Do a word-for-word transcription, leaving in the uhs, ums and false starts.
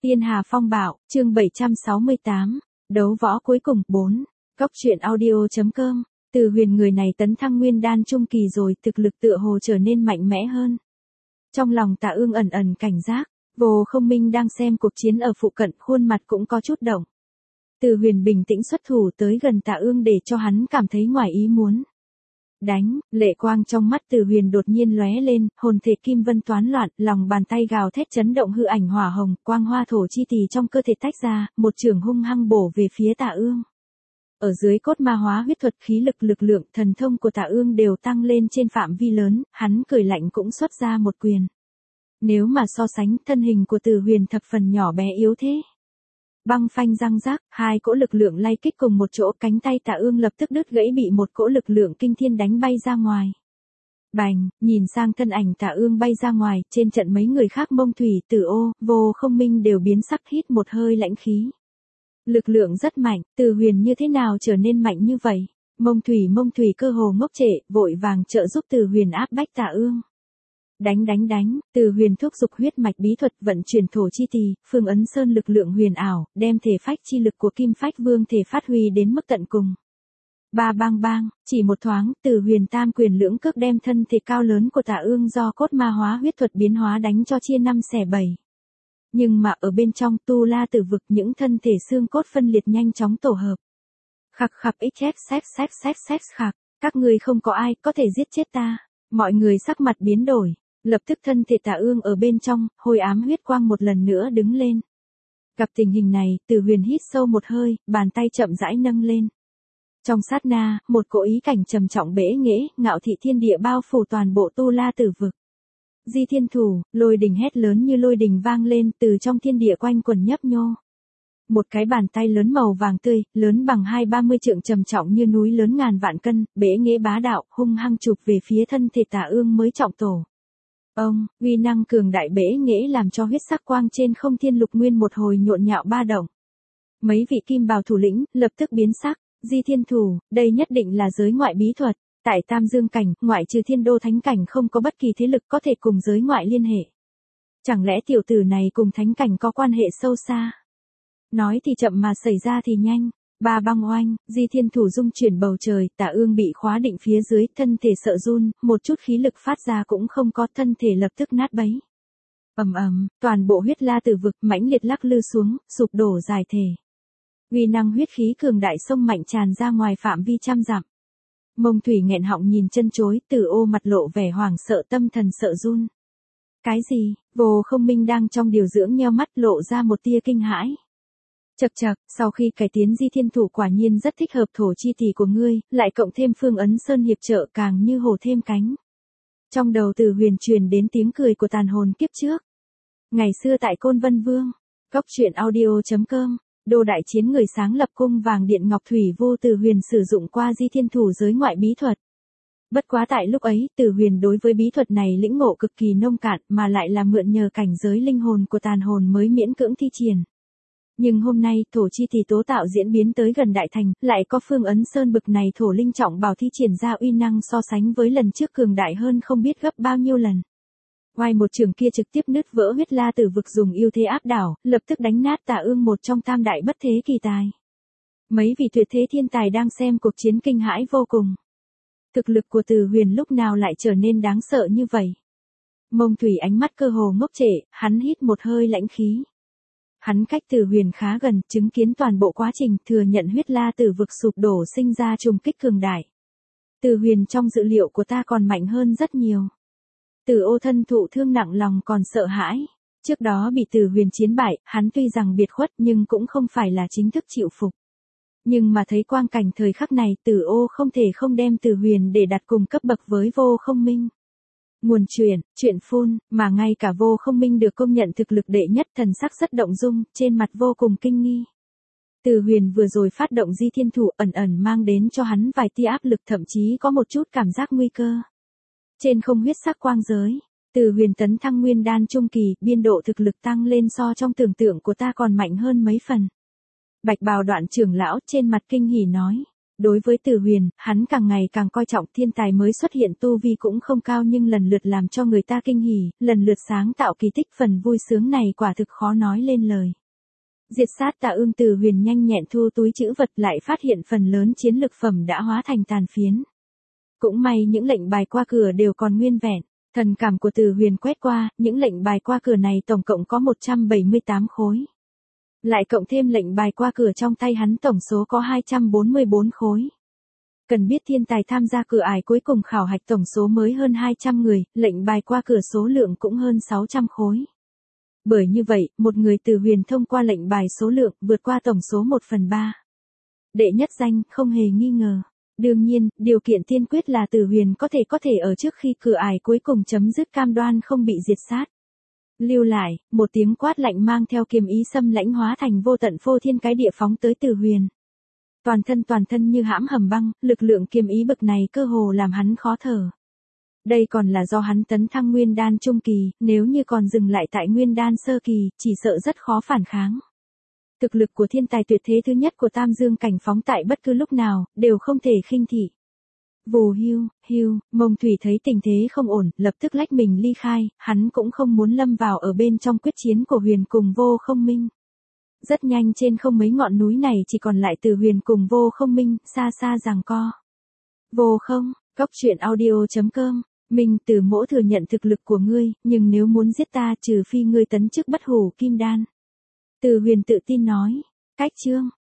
Tiên Hà Phong Bạo, chương bảy trăm sáu mươi tám, đấu võ cuối cùng, bốn. Góc truyện audio.com, Từ Huyền người này tấn thăng nguyên đan trung kỳ rồi, thực lực tựa hồ trở nên mạnh mẽ hơn. Trong lòng Tạ Ương ẩn ẩn cảnh giác, Vô Không Minh đang xem cuộc chiến ở phụ cận, khuôn mặt cũng có chút động. Từ Huyền bình tĩnh xuất thủ tới gần Tạ Ương để cho hắn cảm thấy ngoài ý muốn. Đánh, lệ quang trong mắt Từ Huyền đột nhiên lóe lên, hồn thể kim vân toán loạn, lòng bàn tay gào thét chấn động hư ảnh hỏa hồng, quang hoa thổ chi tỳ trong cơ thể tách ra, một chưởng hung hăng bổ về phía Tạ Ương. Ở dưới cốt ma hóa huyết thuật, khí lực lực lượng, thần thông của Tạ Ương đều tăng lên trên phạm vi lớn, hắn cười lạnh cũng xuất ra một quyền. Nếu mà so sánh, thân hình của Từ Huyền thập phần nhỏ bé yếu thế. Băng phanh răng rác, hai cỗ lực lượng lay kích cùng một chỗ, cánh tay Tạ Ương lập tức đứt gãy, bị một cỗ lực lượng kinh thiên đánh bay ra ngoài. Bành, nhìn sang thân ảnh Tạ Ương bay ra ngoài, trên trận mấy người khác Mông Thủy, Tử Ô, Vô Không Minh đều biến sắc, hít một hơi lãnh khí. Lực lượng rất mạnh, Từ Huyền như thế nào trở nên mạnh như vậy? Mông Thủy Mông Thủy cơ hồ ngốc trệ, vội vàng trợ giúp Từ Huyền áp bách Tạ Ương. Đánh đánh đánh, Từ Huyền thúc giục huyết mạch bí thuật, vận chuyển thổ chi tỳ, Phương Ấn Sơn lực lượng huyền ảo, đem thể phách chi lực của Kim Phách Vương thể phát huy đến mức tận cùng. Ba bang bang, chỉ một thoáng, Từ Huyền tam quyền lưỡng cước đem thân thể cao lớn của Tạ Ương do cốt ma hóa huyết thuật biến hóa đánh cho chia năm xẻ bảy. Nhưng mà ở bên trong Tu La Tử Vực, những thân thể xương cốt phân liệt nhanh chóng tổ hợp. Khặc khặc xf xf xf xf xf khặc, các ngươi không có ai có thể giết chết ta. Mọi người sắc mặt biến đổi. Lập tức thân thể Tạ Ương ở bên trong, hồi ám huyết quang một lần nữa đứng lên. Gặp tình hình này, Từ Huyền hít sâu một hơi, bàn tay chậm rãi nâng lên. Trong sát na, một cỗ ý cảnh trầm trọng bẽ nghễ, ngạo thị thiên địa bao phủ toàn bộ Tu La Tử Vực. Di Thiên Thủ, lôi đình hét lớn như lôi đình vang lên, từ trong thiên địa quanh quần nhấp nhô. Một cái bàn tay lớn màu vàng tươi, lớn bằng hai ba mươi trượng, trầm trọng như núi lớn ngàn vạn cân, bẽ nghễ bá đạo, hung hăng chụp về phía thân thể Tạ Ương mới trọng tổ. Ông, uy năng cường đại bẽ nghễ làm cho huyết sắc quang trên không thiên lục nguyên một hồi nhộn nhạo ba động. Mấy vị kim bào thủ lĩnh lập tức biến sắc. Di Thiên Thủ, đây nhất định là giới ngoại bí thuật. Tại Tam Dương cảnh, ngoại trừ Thiên Đô Thánh cảnh không có bất kỳ thế lực có thể cùng giới ngoại liên hệ. Chẳng lẽ tiểu tử này cùng thánh cảnh có quan hệ sâu xa? Nói thì chậm mà xảy ra thì nhanh. Ba băng oanh, Di Thiên Thủ dung chuyển bầu trời, Tạ Ương bị khóa định phía dưới, thân thể sợ run, một chút khí lực phát ra cũng không có, thân thể lập tức nát bấy. Ầm ầm, toàn bộ huyết la tử vực mãnh liệt lắc lư xuống, sụp đổ dài thể. Uy năng huyết khí cường đại sông mạnh tràn ra ngoài phạm vi trăm dặm. Mông Thủy nghẹn họng nhìn chân chối, Tử Ô mặt lộ vẻ hoảng sợ, tâm thần sợ run. Cái gì? Vô Không Minh đang trong điều dưỡng nheo mắt, lộ ra một tia kinh hãi. Chậc chậc, sau khi cải tiến Di Thiên Thủ quả nhiên rất thích hợp thổ chi tỳ của ngươi, lại cộng thêm Phương Ấn Sơn hiệp trợ, càng như hổ thêm cánh. Trong đầu Từ Huyền truyền đến tiếng cười của tàn hồn kiếp trước. Ngày xưa tại Côn Vân Vương, góc truyện audio.com, Đô đại chiến người sáng lập cung vàng điện ngọc thủy vô, Từ Huyền sử dụng qua Di Thiên Thủ giới ngoại bí thuật. Bất quá tại lúc ấy, Từ Huyền đối với bí thuật này lĩnh ngộ cực kỳ nông cạn, mà lại là mượn nhờ cảnh giới linh hồn của tàn hồn mới miễn cưỡng thi triển. Nhưng hôm nay, thổ chi tỳ tố tạo diễn biến tới gần đại thành, lại có Phương Ấn Sơn bực này thổ linh trọng bảo thi triển ra, uy năng so sánh với lần trước cường đại hơn không biết gấp bao nhiêu lần. Ngoài một trường kia trực tiếp nứt vỡ huyết la tử vực, dùng ưu thế áp đảo, lập tức đánh nát Tạ Ương, một trong tam đại bất thế kỳ tài. Mấy vị tuyệt thế thiên tài đang xem cuộc chiến kinh hãi vô cùng. Thực lực của Từ Huyền lúc nào lại trở nên đáng sợ như vậy? Mông Thủy ánh mắt cơ hồ ngốc trệ, hắn hít một hơi lãnh khí. Hắn cách Từ Huyền khá gần, chứng kiến toàn bộ quá trình, thừa nhận huyết la tử vực sụp đổ sinh ra trùng kích cường đại. Từ Huyền trong dự liệu của ta còn mạnh hơn rất nhiều. Từ Ô thân thụ thương nặng, lòng còn sợ hãi. Trước đó bị Từ Huyền chiến bại, hắn tuy rằng biệt khuất nhưng cũng không phải là chính thức chịu phục. Nhưng mà thấy quang cảnh thời khắc này, Từ Ô không thể không đem Từ Huyền để đặt cùng cấp bậc với Vô Không Minh. Nguồn truyền, chuyện phun, mà ngay cả Vô Không Minh được công nhận thực lực đệ nhất, thần sắc rất động dung, trên mặt vô cùng kinh nghi. Từ Huyền vừa rồi phát động Di Thiên Thủ ẩn ẩn mang đến cho hắn vài tia áp lực, thậm chí có một chút cảm giác nguy cơ. Trên không huyết sắc quang giới, Từ Huyền tấn thăng nguyên đan trung kỳ, biên độ thực lực tăng lên so trong tưởng tượng của ta còn mạnh hơn mấy phần. Bạch bào Đoạn trưởng lão trên mặt kinh hỉ nói. Đối với Từ Huyền, hắn càng ngày càng coi trọng thiên tài mới xuất hiện tu vi cũng không cao nhưng lần lượt làm cho người ta kinh hỉ, lần lượt sáng tạo kỳ tích phần vui sướng này quả thực khó nói lên lời. Diệt sát Tà Ương Từ Huyền nhanh nhẹn thu túi trữ vật lại phát hiện phần lớn chiến lực phẩm đã hóa thành tàn phiến. Cũng may những lệnh bài qua cửa đều còn nguyên vẹn. Thần cảm của Từ Huyền quét qua, những lệnh bài qua cửa này tổng cộng có một trăm bảy mươi tám khối. Lại cộng thêm lệnh bài qua cửa trong tay hắn tổng số có hai trăm bốn mươi bốn khối. Cần biết thiên tài tham gia cửa ải cuối cùng khảo hạch tổng số mới hơn hai trăm người, lệnh bài qua cửa số lượng cũng hơn sáu trăm khối. Bởi như vậy, một người Từ Huyền thông qua lệnh bài số lượng vượt qua tổng số một phần ba. Đệ nhất danh, không hề nghi ngờ. Đương nhiên, điều kiện tiên quyết là Từ Huyền có thể có thể ở trước khi cửa ải cuối cùng chấm dứt cam đoan không bị diệt sát. Lưu lại, một tiếng quát lạnh mang theo kiếm ý xâm lãnh hóa thành vô tận phô thiên cái địa phóng tới Từ Huyền. Toàn thân toàn thân như hãm hầm băng, lực lượng kiếm ý bực này cơ hồ làm hắn khó thở. Đây còn là do hắn tấn thăng nguyên đan trung kỳ, nếu như còn dừng lại tại nguyên đan sơ kỳ, chỉ sợ rất khó phản kháng. Thực lực của thiên tài tuyệt thế thứ nhất của Tam Dương cảnh phóng tại bất cứ lúc nào, đều không thể khinh thị. Vù hiu, hiu, Mông Thủy thấy tình thế không ổn, lập tức lách mình ly khai, hắn cũng không muốn lâm vào ở bên trong quyết chiến của Huyền cùng Vô Không Minh. Rất nhanh trên không mấy ngọn núi này chỉ còn lại Từ Huyền cùng Vô Không Minh, xa xa giằng co. Vô không, Cốc truyện audio chấm com, Minh Từ Mỗ thừa nhận thực lực của ngươi, nhưng nếu muốn giết ta trừ phi ngươi tấn chức bất hủ kim đan. Từ Huyền tự tin nói, cách chương.